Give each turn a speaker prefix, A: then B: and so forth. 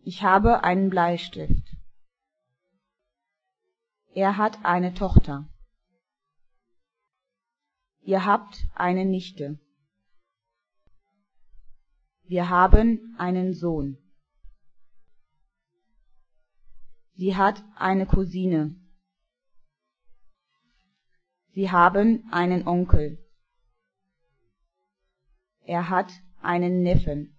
A: Ich habe einen Bleistift. Er hat eine Tochter. Ihr habt eine Nichte. Wir haben einen Sohn. Sie hat eine Cousine. Sie haben einen Onkel. Er hat einen Neffen.